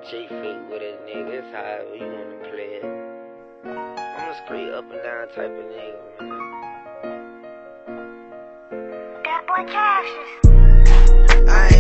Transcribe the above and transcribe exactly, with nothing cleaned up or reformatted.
Chick fit with a nigga, it's however you wanna play it. I'm a straight up and down type of nigga, man. That boy Cassius. I